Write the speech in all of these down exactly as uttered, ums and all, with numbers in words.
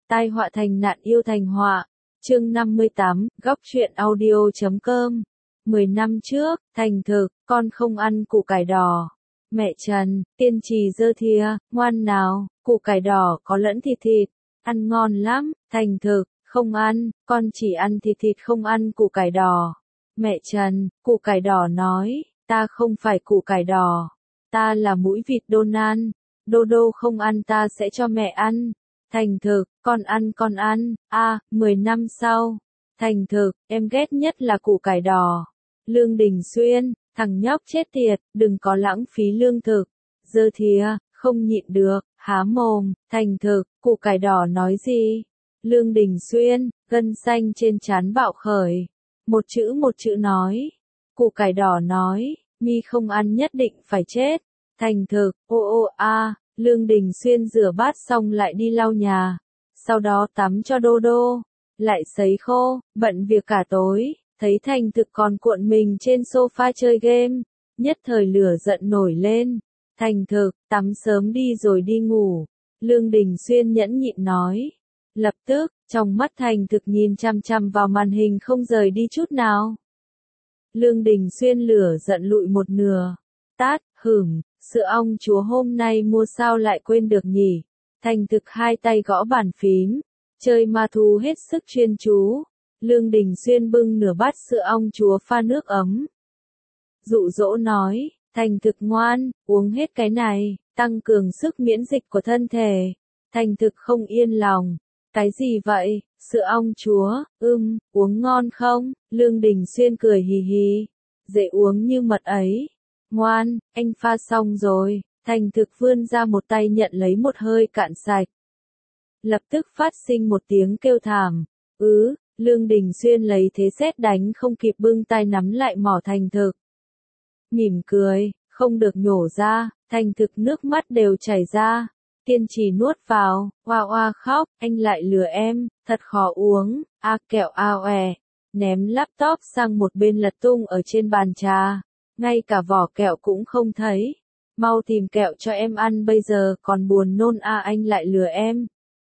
Tai họa thành nạn yêu thành họa. Chương năm mươi tám, góc truyện audio chấm com. Mười năm trước, thành thực, con không ăn củ cải đỏ. Mẹ Trần, tiên trì dơ thìa, ngoan nào, củ cải đỏ có lẫn thịt thịt, ăn ngon lắm. Thành thực, không ăn, con chỉ ăn thịt thịt không ăn củ cải đỏ. Mẹ Trần, củ cải đỏ nói, ta không phải củ cải đỏ, ta là mũi vịt Donald. Đô đô không ăn ta sẽ cho mẹ ăn. Thành thực, con ăn con ăn, a, à, mười năm sau. Thành thực, em ghét nhất là củ cải đỏ. Lương Đình Xuyên, thằng nhóc chết tiệt, đừng có lãng phí lương thực. Dơ thìa, không nhịn được, há mồm. Thành thực, củ cải đỏ nói gì? Lương Đình Xuyên, gân xanh trên trán bạo khởi. Một chữ một chữ nói. Củ cải đỏ nói, mi không ăn nhất định phải chết. Thành thực, ô ô a. Lương Đình Xuyên rửa bát xong lại đi lau nhà, sau đó tắm cho Đô Đô, lại sấy khô, bận việc cả tối, thấy Thành thực còn cuộn mình trên sofa chơi game, nhất thời lửa giận nổi lên. Thành thực, tắm sớm đi rồi đi ngủ. Lương Đình Xuyên nhẫn nhịn nói. Lập tức, trong mắt Thành thực nhìn chăm chăm vào màn hình không rời đi chút nào. Lương Đình Xuyên lửa giận lụi một nửa. Tát, hửng. Sữa ong chúa hôm nay mua sao lại quên được nhỉ? Thành thực hai tay gõ bàn phím, chơi ma thú hết sức chuyên chú. Lương Đình Xuyên bưng nửa bát sữa ong chúa pha nước ấm. Dụ dỗ nói, Thành thực ngoan, uống hết cái này, tăng cường sức miễn dịch của thân thể. Thành thực không yên lòng. Cái gì vậy? Sữa ong chúa, ưm, uống ngon không? Lương Đình Xuyên cười hì hì. Dễ uống như mật ấy. Ngoan, anh pha xong rồi. Thành thực vươn ra một tay nhận lấy một hơi cạn sạch. Lập tức phát sinh một tiếng kêu thảm. Ứ, Lương Đình Xuyên lấy thế sét đánh không kịp bưng tay nắm lại mỏ Thành thực. Mỉm cười, không được nhổ ra, Thành thực nước mắt đều chảy ra. Tiên trì nuốt vào, oa oa khóc, anh lại lừa em, thật khó uống, a kẹo a oè. Ném laptop sang một bên lật tung ở trên bàn trà. Ngay cả vỏ kẹo cũng không thấy. Mau tìm kẹo cho em ăn bây giờ còn buồn nôn a à, anh lại lừa em.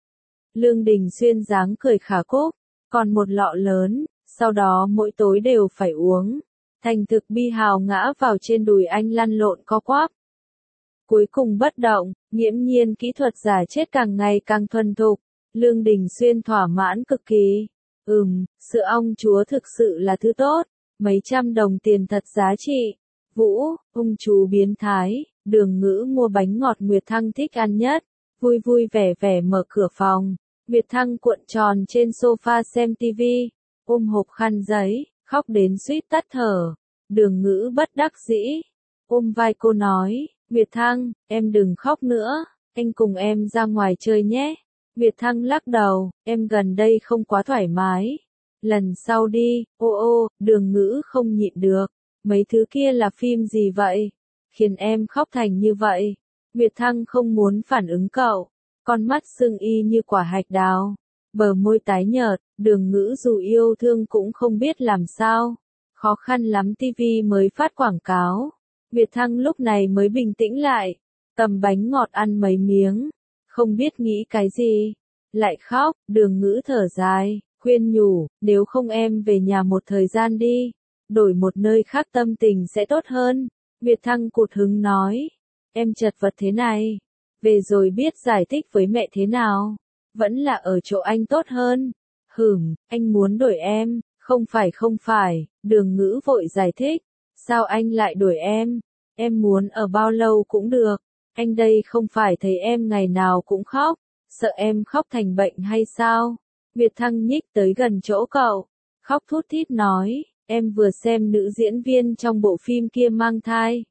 Lương Đình Xuyên dáng cười khả cúc, còn một lọ lớn, sau đó mỗi tối đều phải uống. Thành thực bi hào ngã vào trên đùi anh lăn lộn co quắp. Cuối cùng bất động, nghiễm nhiên kỹ thuật giả chết càng ngày càng thuần thục. Lương Đình Xuyên thỏa mãn cực kỳ. Ừm, sữa ong chúa thực sự là thứ tốt, mấy trăm đồng tiền thật giá trị. Vũ, ông chú biến thái, Đường Ngữ mua bánh ngọt Nguyệt Thăng thích ăn nhất, vui vui vẻ vẻ mở cửa phòng. Nguyệt Thăng cuộn tròn trên sofa xem tivi, ôm hộp khăn giấy, khóc đến suýt tắt thở. Đường Ngữ bất đắc dĩ, ôm vai cô nói, Nguyệt Thăng, em đừng khóc nữa, anh cùng em ra ngoài chơi nhé. Nguyệt Thăng lắc đầu, em gần đây không quá thoải mái. Lần sau đi, ô ô, Đường Ngữ không nhịn được. Mấy thứ kia là phim gì vậy? Khiến em khóc thành như vậy. Nguyệt Thăng không muốn phản ứng cậu. Con mắt sưng y như quả hạch đào. Bờ môi tái nhợt, Đường Ngữ dù yêu thương cũng không biết làm sao. Khó khăn lắm tivi mới phát quảng cáo. Nguyệt Thăng lúc này mới bình tĩnh lại. Cầm bánh ngọt ăn mấy miếng. Không biết nghĩ cái gì. Lại khóc, Đường Ngữ thở dài, khuyên nhủ, nếu không em về nhà một thời gian đi. Đổi một nơi khác tâm tình sẽ tốt hơn. Nguyệt Thăng cụt hứng nói. Em chật vật thế này. Về rồi biết giải thích với mẹ thế nào. Vẫn là ở chỗ anh tốt hơn. Hửm, anh muốn đổi em. Không phải không phải. Đường Ngữ vội giải thích. Sao anh lại đổi em? Em muốn ở bao lâu cũng được. Anh đây không phải thấy em ngày nào cũng khóc. Sợ em khóc thành bệnh hay sao? Nguyệt Thăng nhích tới gần chỗ cậu. Khóc thút thít nói. Em vừa xem nữ diễn viên trong bộ phim kia mang thai.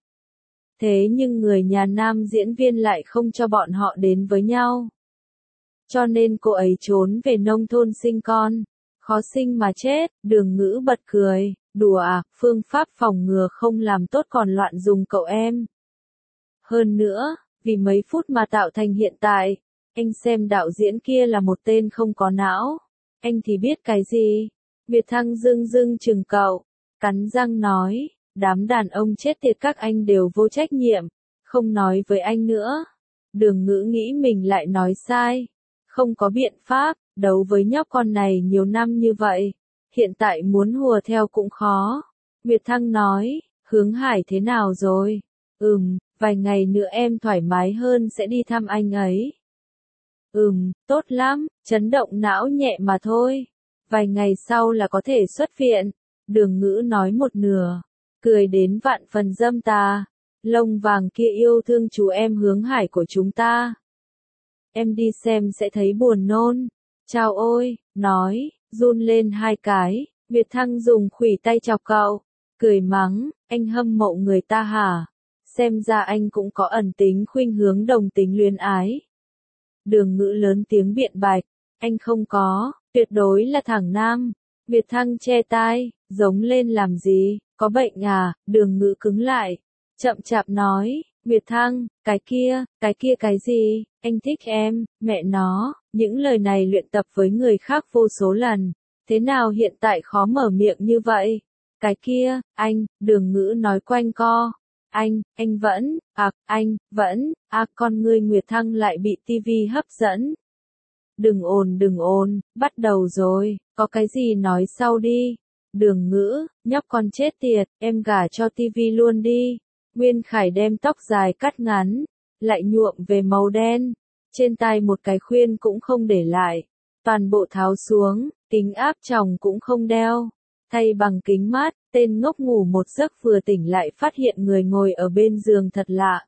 Thế nhưng người nhà nam diễn viên lại không cho bọn họ đến với nhau. Cho nên cô ấy trốn về nông thôn sinh con. Khó sinh mà chết, Đường Ngữ bật cười. Đùa à, phương pháp phòng ngừa không làm tốt còn loạn dùng cậu em. Hơn nữa, vì mấy phút mà tạo thành hiện tại. Anh xem đạo diễn kia là một tên không có não. Anh thì biết cái gì? Nguyệt Thăng dưng dưng chừng cậu, cắn răng nói, đám đàn ông chết tiệt các anh đều vô trách nhiệm, không nói với anh nữa. Đường Ngữ nghĩ mình lại nói sai, Không có biện pháp, đấu với nhóc con này nhiều năm như vậy. Hiện tại muốn hùa theo cũng khó. Nguyệt Thăng nói, Hướng Hải thế nào rồi? Ừm, vài ngày nữa em thoải mái hơn sẽ đi thăm anh ấy. Ừm, tốt lắm, chấn động não nhẹ mà thôi. Vài ngày sau là có thể xuất viện. Đường Ngữ nói một nửa, cười đến vạn phần dâm tà. Lông vàng kia yêu thương chú em Hướng Hải của chúng ta. Em đi xem sẽ thấy buồn nôn. Chao ôi, nói, run lên hai cái. Nguyệt Thăng dùng khuỷu tay chọc cậu, cười mắng, anh hâm mộ người ta hả? Xem ra anh cũng có ẩn tính khuynh hướng đồng tính luyến ái. Đường Ngữ lớn tiếng biện bạch, anh không có, tuyệt đối là thằng nam. Nguyệt Thăng che tai, giống lên làm gì, có bệnh à? Đường Ngữ cứng lại, chậm chạp nói, Nguyệt Thăng, cái kia, cái kia cái gì, anh thích em, mẹ nó, những lời này luyện tập với người khác vô số lần, thế nào hiện tại khó mở miệng như vậy? Cái kia, anh, Đường Ngữ nói quanh co. Anh, anh vẫn, à, anh, vẫn, à, con ngươi Nguyệt Thăng lại bị tivi hấp dẫn. Đừng ồn đừng ồn, bắt đầu rồi, có cái gì nói sau đi. Đường Ngữ, nhóc con chết tiệt, em gả cho tivi luôn đi. Nguyên Khải đem tóc dài cắt ngắn, lại nhuộm về màu đen, trên tai một cái khuyên cũng không để lại, toàn bộ tháo xuống, kính áp tròng cũng không đeo, thay bằng kính mát, tên ngốc ngủ một giấc vừa tỉnh lại phát hiện người ngồi ở bên giường thật lạ.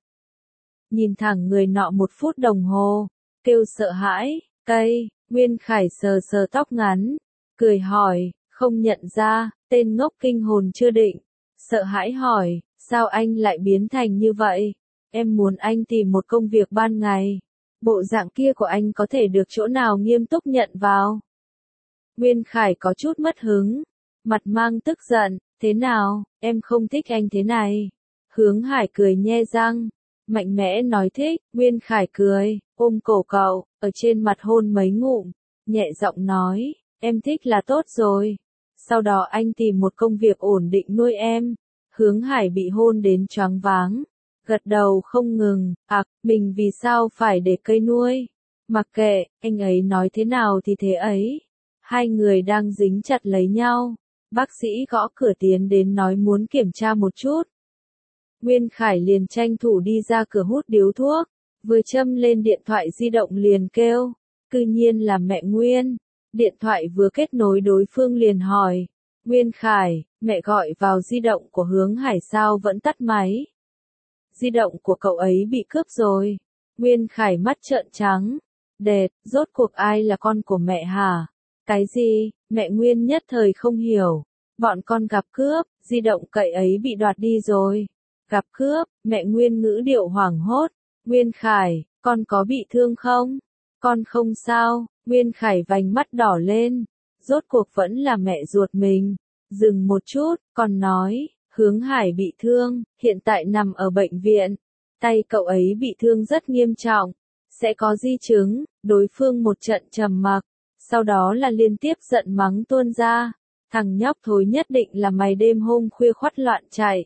Nhìn thẳng người nọ một phút đồng hồ, kêu sợ hãi, cây, Nguyên Khải sờ sờ tóc ngắn, cười hỏi, không nhận ra, tên ngốc kinh hồn chưa định, sợ hãi hỏi, sao anh lại biến thành như vậy? Em muốn anh tìm một công việc ban ngày. Bộ dạng kia của anh có thể được chỗ nào nghiêm túc nhận vào? Nguyên Khải có chút mất hứng, mặt mang tức giận, thế nào, em không thích anh thế này. Hướng Hải cười nhe răng, mạnh mẽ nói thích, Nguyên Khải cười, ôm cổ cậu, ở trên mặt hôn mấy ngụm, nhẹ giọng nói, em thích là tốt rồi. Sau đó anh tìm một công việc ổn định nuôi em. Hướng Hải bị hôn đến choáng váng, gật đầu không ngừng, ạc, mình vì sao phải để cây nuôi? Mặc kệ, anh ấy nói thế nào thì thế ấy. Hai người đang dính chặt lấy nhau, bác sĩ gõ cửa tiến đến nói muốn kiểm tra một chút. Nguyên Khải liền tranh thủ đi ra cửa hút điếu thuốc, vừa châm lên điện thoại di động liền kêu, cư nhiên là mẹ Nguyên. Điện thoại vừa kết nối đối phương liền hỏi, Nguyên Khải, mẹ gọi vào di động của Hướng Hải sao vẫn tắt máy? Di động của cậu ấy bị cướp rồi. Nguyên Khải mắt trợn trắng. Đệt, rốt cuộc ai là con của mẹ hả? Cái gì? Mẹ Nguyên nhất thời không hiểu. Bọn con gặp cướp, di động cậy ấy bị đoạt đi rồi. Gặp cướp, mẹ Nguyên ngữ điệu hoảng hốt. Nguyên Khải, con có bị thương không? Con không sao. Nguyên Khải vành mắt đỏ lên. Rốt cuộc vẫn là mẹ ruột mình. Dừng một chút, còn nói, Hướng Hải bị thương, hiện tại nằm ở bệnh viện. Tay cậu ấy bị thương rất nghiêm trọng, sẽ có di chứng. Đối phương một trận trầm mặc, sau đó là liên tiếp giận mắng tuôn ra. Thằng nhóc thối nhất định là mày đêm hôm khuya khoắt loạn chạy.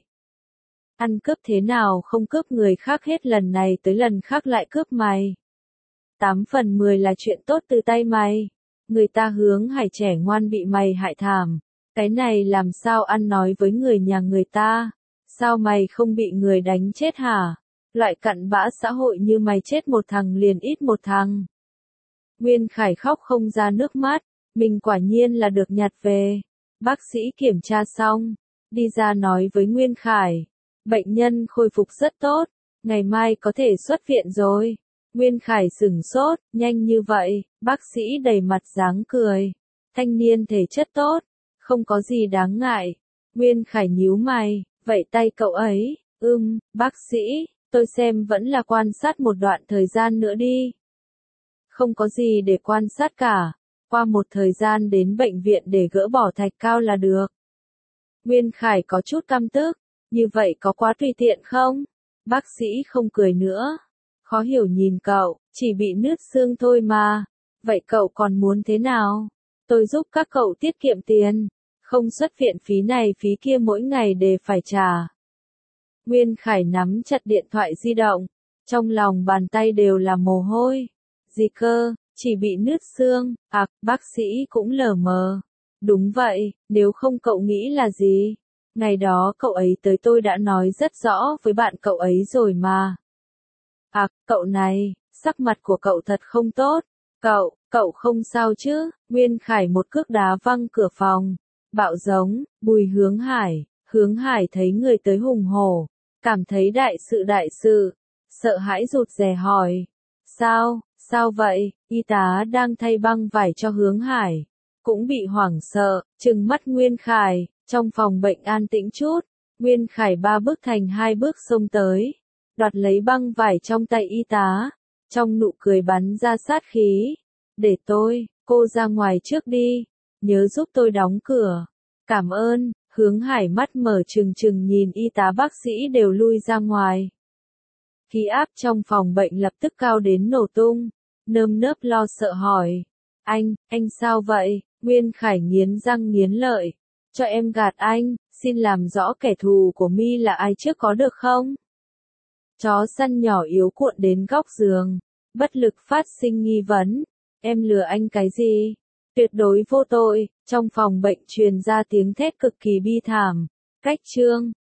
Ăn cướp thế nào không cướp người khác hết, lần này tới lần khác lại cướp mày. Tám phần mười là chuyện tốt từ tay mày. Người ta Hướng Hải trẻ ngoan bị mày hại thảm. Cái này làm sao ăn nói với người nhà người ta? Sao mày không bị người đánh chết hả? Loại cặn bã xã hội như mày chết một thằng liền ít một thằng. Nguyên Khải khóc không ra nước mắt, mình quả nhiên là được nhặt về. Bác sĩ kiểm tra xong, đi ra nói với Nguyên Khải, bệnh nhân khôi phục rất tốt, ngày mai có thể xuất viện rồi. Nguyên Khải sửng sốt, nhanh như vậy, bác sĩ đầy mặt dáng cười. Thanh niên thể chất tốt, không có gì đáng ngại. Nguyên Khải nhíu mày, vậy tay cậu ấy, ưm, bác sĩ, tôi xem vẫn là quan sát một đoạn thời gian nữa đi. Không có gì để quan sát cả, qua một thời gian đến bệnh viện để gỡ bỏ thạch cao là được. Nguyên Khải có chút căm tức, như vậy có quá tùy tiện không? Bác sĩ không cười nữa, khó hiểu nhìn cậu, chỉ bị nứt xương thôi mà. Vậy cậu còn muốn thế nào? Tôi giúp các cậu tiết kiệm tiền, không xuất viện phí này phí kia mỗi ngày đều phải trả. Nguyên Khải nắm chặt điện thoại di động, trong lòng bàn tay đều là mồ hôi. Gì cơ, Chỉ bị nứt xương, ạc, bác sĩ cũng lờ mờ. Đúng vậy, nếu không cậu nghĩ là gì? Ngày đó cậu ấy tới tôi đã nói rất rõ với bạn cậu ấy rồi mà. Ạc, cậu này, sắc mặt của cậu thật không tốt. Cậu, cậu không sao chứ? Nguyên Khải một cước đá văng cửa phòng. Bạo giống, Bùi Hướng Hải, Hướng Hải thấy người tới hùng hổ, cảm thấy đại sự đại sự, sợ hãi rụt rè hỏi. Sao, sao vậy? Y tá đang thay băng vải cho Hướng Hải, cũng bị hoảng sợ, trừng mắt Nguyên Khải, trong phòng bệnh an tĩnh chút. Nguyên Khải ba bước thành hai bước xông tới, đoạt lấy băng vải trong tay y tá, trong nụ cười bắn ra sát khí. Để tôi, cô ra ngoài trước đi, nhớ giúp tôi đóng cửa. Cảm ơn. Hướng Hải mắt mở trừng trừng nhìn y tá bác sĩ đều lui ra ngoài. Khí áp trong phòng bệnh lập tức cao đến nổ tung, nơm nớp lo sợ hỏi. Anh, anh sao vậy? Nguyên Khải nghiến răng nghiến lợi. Cho em gạt anh, xin làm rõ kẻ thù của Mi là ai trước có được không? Chó săn nhỏ yếu cuộn đến góc giường, bất lực phát sinh nghi vấn. Em lừa anh cái gì? Tuyệt đối vô tội. Trong phòng bệnh truyền ra tiếng thét cực kỳ bi thảm. Cách chương